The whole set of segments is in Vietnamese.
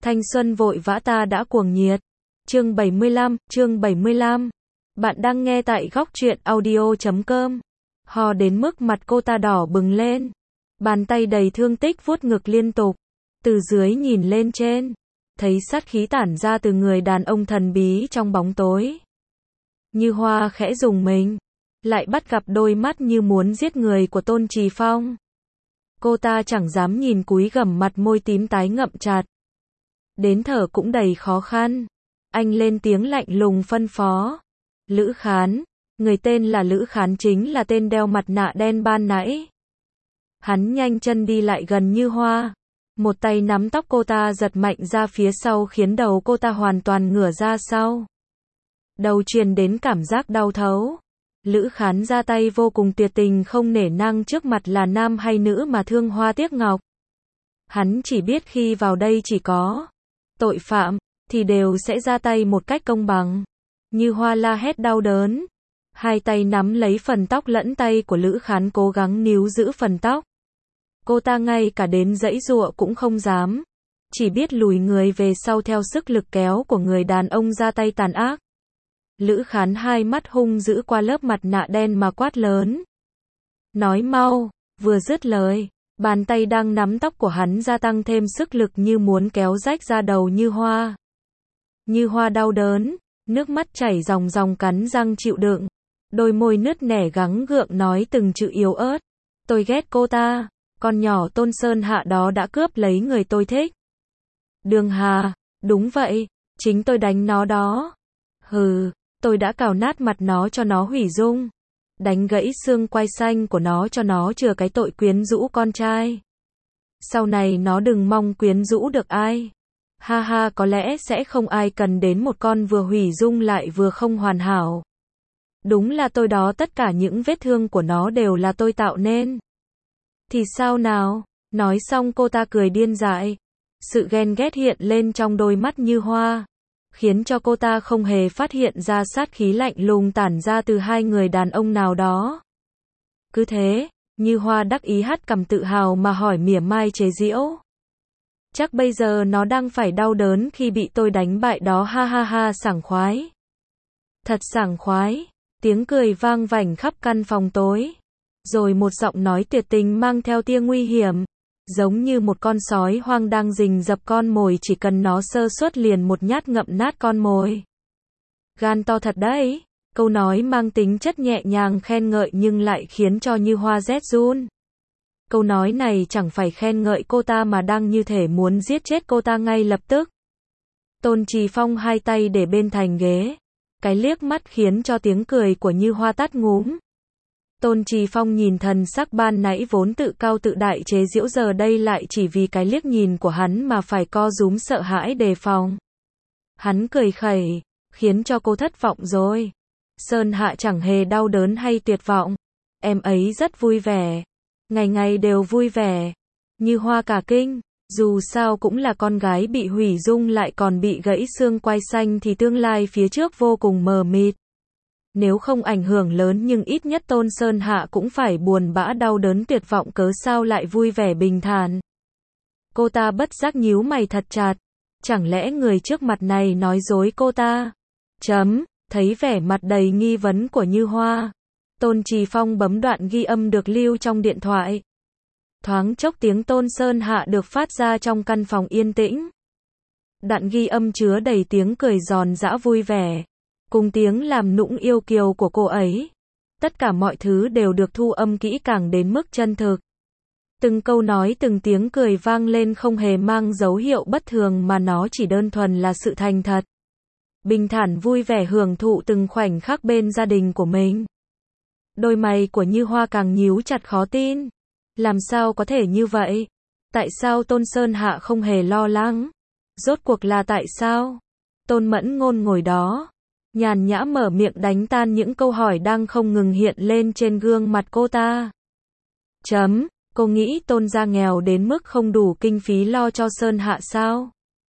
Thanh xuân vội vã ta đã cuồng nhiệt. Chương 75. Bạn đang nghe tại góc truyện audio.com. Ho đến mức mặt cô ta đỏ bừng lên. Bàn tay đầy thương tích vuốt ngực liên tục. Từ dưới nhìn lên trên. Thấy sát khí tản ra từ người đàn ông thần bí trong bóng tối. Như Hoa khẽ rùng mình. Lại bắt gặp đôi mắt như muốn giết người của Tôn Trì Phong. Cô ta chẳng dám nhìn, cúi gằm mặt, môi tím tái ngậm chặt. Đến thở cũng đầy khó khăn. Anh lên tiếng lạnh lùng phân phó. Lữ Khán. Người tên là Lữ Khán chính là tên đeo mặt nạ đen ban nãy. Hắn nhanh chân đi lại gần Như Hoa. Một tay nắm tóc cô ta giật mạnh ra phía sau khiến đầu cô ta hoàn toàn ngửa ra sau. Đầu truyền đến cảm giác đau thấu. Lữ Khán ra tay vô cùng tuyệt tình, không nể nang trước mặt là nam hay nữ mà thương hoa tiếc ngọc. Hắn chỉ biết khi vào đây chỉ có tội phạm thì đều sẽ ra tay một cách công bằng. Như Hoa la hét đau đớn. Hai tay nắm lấy phần tóc lẫn tay của Lữ Khán, cố gắng níu giữ phần tóc. Cô ta ngay cả đến giãy giụa cũng không dám. Chỉ biết lùi người về sau theo sức lực kéo của người đàn ông ra tay tàn ác. Lữ Khán hai mắt hung dữ qua lớp mặt nạ đen mà quát lớn. Nói mau. Vừa dứt lời, bàn tay đang nắm tóc của hắn gia tăng thêm sức lực như muốn kéo rách ra đầu Như Hoa. Như Hoa đau đớn, nước mắt chảy ròng ròng, cắn răng chịu đựng. Đôi môi nứt nẻ gắng gượng nói từng chữ yếu ớt. Tôi ghét cô ta. Con nhỏ Tôn Sơn Hạ đó đã cướp lấy người tôi thích. Đường Hà. Đúng vậy. Chính tôi đánh nó đó. Hừ. Tôi đã cào nát mặt nó cho nó hủy dung. Đánh gãy xương quai xanh của nó cho nó chừa cái tội quyến rũ con trai. Sau này nó đừng mong quyến rũ được ai. Ha ha, có lẽ sẽ không ai cần đến một con vừa hủy dung lại vừa không hoàn hảo. Đúng là tôi đó, tất cả những vết thương của nó đều là tôi tạo nên. Thì sao nào? Nói xong cô ta cười điên dại. Sự ghen ghét hiện lên trong đôi mắt Như Hoa, khiến cho cô ta không hề phát hiện ra sát khí lạnh lùng tản ra từ hai người đàn ông nào đó. Cứ thế, Như Hoa đắc ý hất cằm tự hào mà hỏi mỉa mai chế giễu. Chắc bây giờ nó đang phải đau đớn khi bị tôi đánh bại đó, ha ha ha, sảng khoái. Thật sảng khoái. Tiếng cười vang vảnh khắp căn phòng tối. Rồi một giọng nói tuyệt tình mang theo tia nguy hiểm. Giống như một con sói hoang đang rình rập con mồi, chỉ cần nó sơ suất liền một nhát ngậm nát con mồi. Gan to thật đấy. Câu nói mang tính chất nhẹ nhàng khen ngợi nhưng lại khiến cho Như Hoa rét run. Câu nói này chẳng phải khen ngợi cô ta mà đang như thể muốn giết chết cô ta ngay lập tức. Tôn Trì Phong hai tay để bên thành ghế. Cái liếc mắt khiến cho tiếng cười của Như Hoa tắt ngúm. Tôn Trì Phong nhìn thần sắc ban nãy vốn tự cao tự đại chế giễu, giờ đây lại chỉ vì cái liếc nhìn của hắn mà phải co rúm sợ hãi đề phòng. Hắn cười khẩy, khiến cho cô thất vọng rồi. Sơn Hạ chẳng hề đau đớn hay tuyệt vọng. Em ấy rất vui vẻ. Ngày ngày đều vui vẻ. Như Hoa cả kinh. Dù sao cũng là con gái bị hủy dung lại còn bị gãy xương quai xanh thì tương lai phía trước vô cùng mờ mịt. Nếu không ảnh hưởng lớn nhưng ít nhất Tôn Sơn Hạ cũng phải buồn bã đau đớn tuyệt vọng, cớ sao lại vui vẻ bình thản. Cô ta bất giác nhíu mày thật chặt. Chẳng lẽ người trước mặt này nói dối cô ta? Thấy vẻ mặt đầy nghi vấn của Như Hoa, Tôn Trì Phong bấm đoạn ghi âm được lưu trong điện thoại. Thoáng chốc tiếng Tôn Sơn Hạ được phát ra trong căn phòng yên tĩnh. Đoạn ghi âm chứa đầy tiếng cười giòn giã vui vẻ, cùng tiếng làm nũng yêu kiều của cô ấy. Tất cả mọi thứ đều được thu âm kỹ càng đến mức chân thực. Từng câu nói, từng tiếng cười vang lên không hề mang dấu hiệu bất thường mà nó chỉ đơn thuần là sự thành thật. Bình thản vui vẻ hưởng thụ từng khoảnh khắc bên gia đình của mình. Đôi mày của Như Hoa càng nhíu chặt khó tin. Làm sao có thể như vậy? Tại sao Tôn Sơn Hạ không hề lo lắng? Rốt cuộc là tại sao? Tôn Mẫn Ngôn ngồi đó, nhàn nhã mở miệng đánh tan những câu hỏi đang không ngừng hiện lên trên gương mặt cô ta. Cô nghĩ Tôn gia nghèo đến mức không đủ kinh phí lo cho Sơn Hạ sao?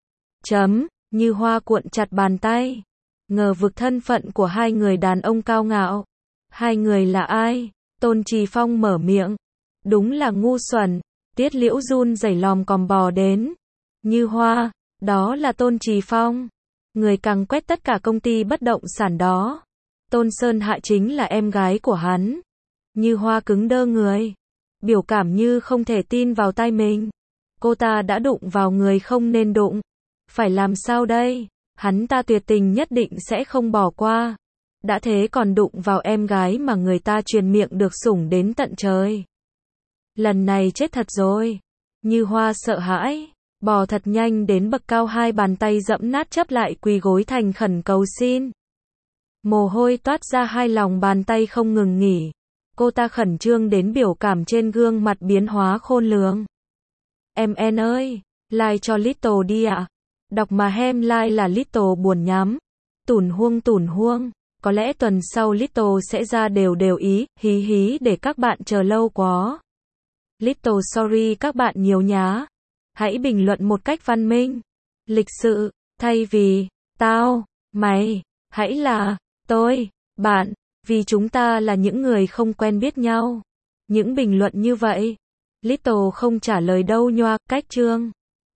Như Hoa cuộn chặt bàn tay, ngờ vực thân phận của hai người đàn ông cao ngạo. Hai người là ai? Tôn Trì Phong mở miệng. Đúng là ngu xuẩn. Tiết Liễu run rẩy lòm còm bò đến. Như Hoa, Đó là Tôn Trì Phong. Người càng quét tất cả công ty bất động sản đó. Tôn Sơn Hạ chính là em gái của hắn. Như Hoa cứng đơ người. Biểu cảm như không thể tin vào tai mình. Cô ta đã đụng vào người không nên đụng. Phải làm sao đây? Hắn ta tuyệt tình nhất định sẽ không bỏ qua. Đã thế còn đụng vào em gái mà người ta truyền miệng được sủng đến tận trời. Lần này chết thật rồi. Như Hoa sợ hãi, bò thật nhanh đến bậc cao, hai bàn tay dẫm nát chấp lại quỳ gối thành khẩn cầu xin. Mồ hôi toát ra hai lòng bàn tay không ngừng nghỉ. Cô ta khẩn trương đến biểu cảm trên gương mặt biến hóa khôn lường. Em ơi, like cho Little đi ạ. Đọc mà hem like là Little buồn nhắm. Tủn huông. Có lẽ tuần sau Little sẽ ra đều ý, hí hí để các bạn chờ lâu quá. Little sorry các bạn nhiều nhá. Hãy bình luận một cách văn minh, lịch sự, thay vì tao, mày, hãy là tôi, bạn, vì chúng ta là những người không quen biết nhau. Những bình luận như vậy, Little không trả lời đâu nhoa, cách chương.